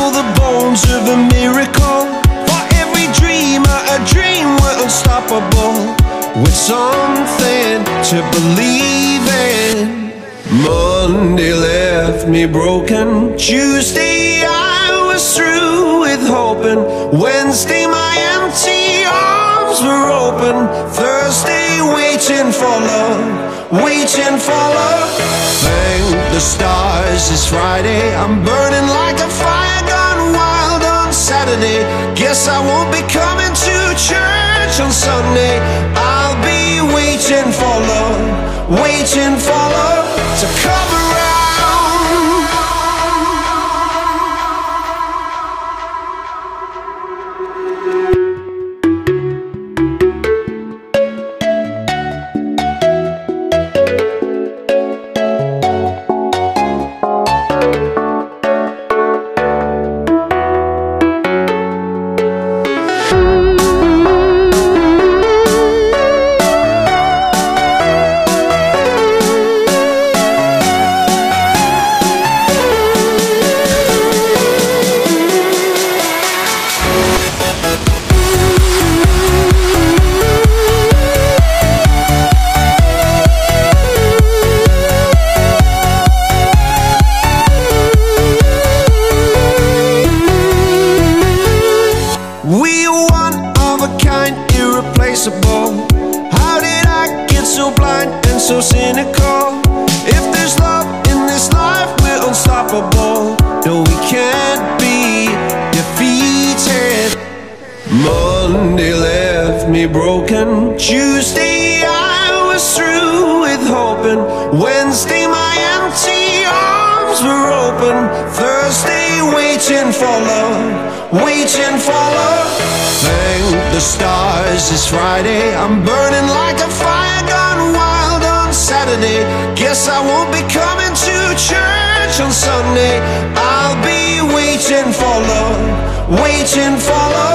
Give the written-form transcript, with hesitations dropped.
the bones of a miracle. For every dreamer, a dream we're unstoppable, with something to believe in. Monday left me broken. Tuesday I was through with hoping. Wednesday my empty arms were open. Thursday waiting for love, waiting for love. Thank the stars it's Friday. I'm burning like a fire gone wild on Saturday. Guess I won't be coming to church on Sunday. I'll be waiting for love, waiting for love to come around. We are one of a kind, irreplaceable. How did I get so blind and so cynical? If there's love in this life, we're unstoppable. No, we can't be defeated. Monday left me broken. Tuesday I was through with hoping. Wednesday my empty arms were open. Thursday waiting for love, waiting for love. Thank the stars it's Friday. I'm burning like a fire gone wild on Saturday. Guess I won't be coming to church on Sunday. I'll be waiting for love, waiting for love.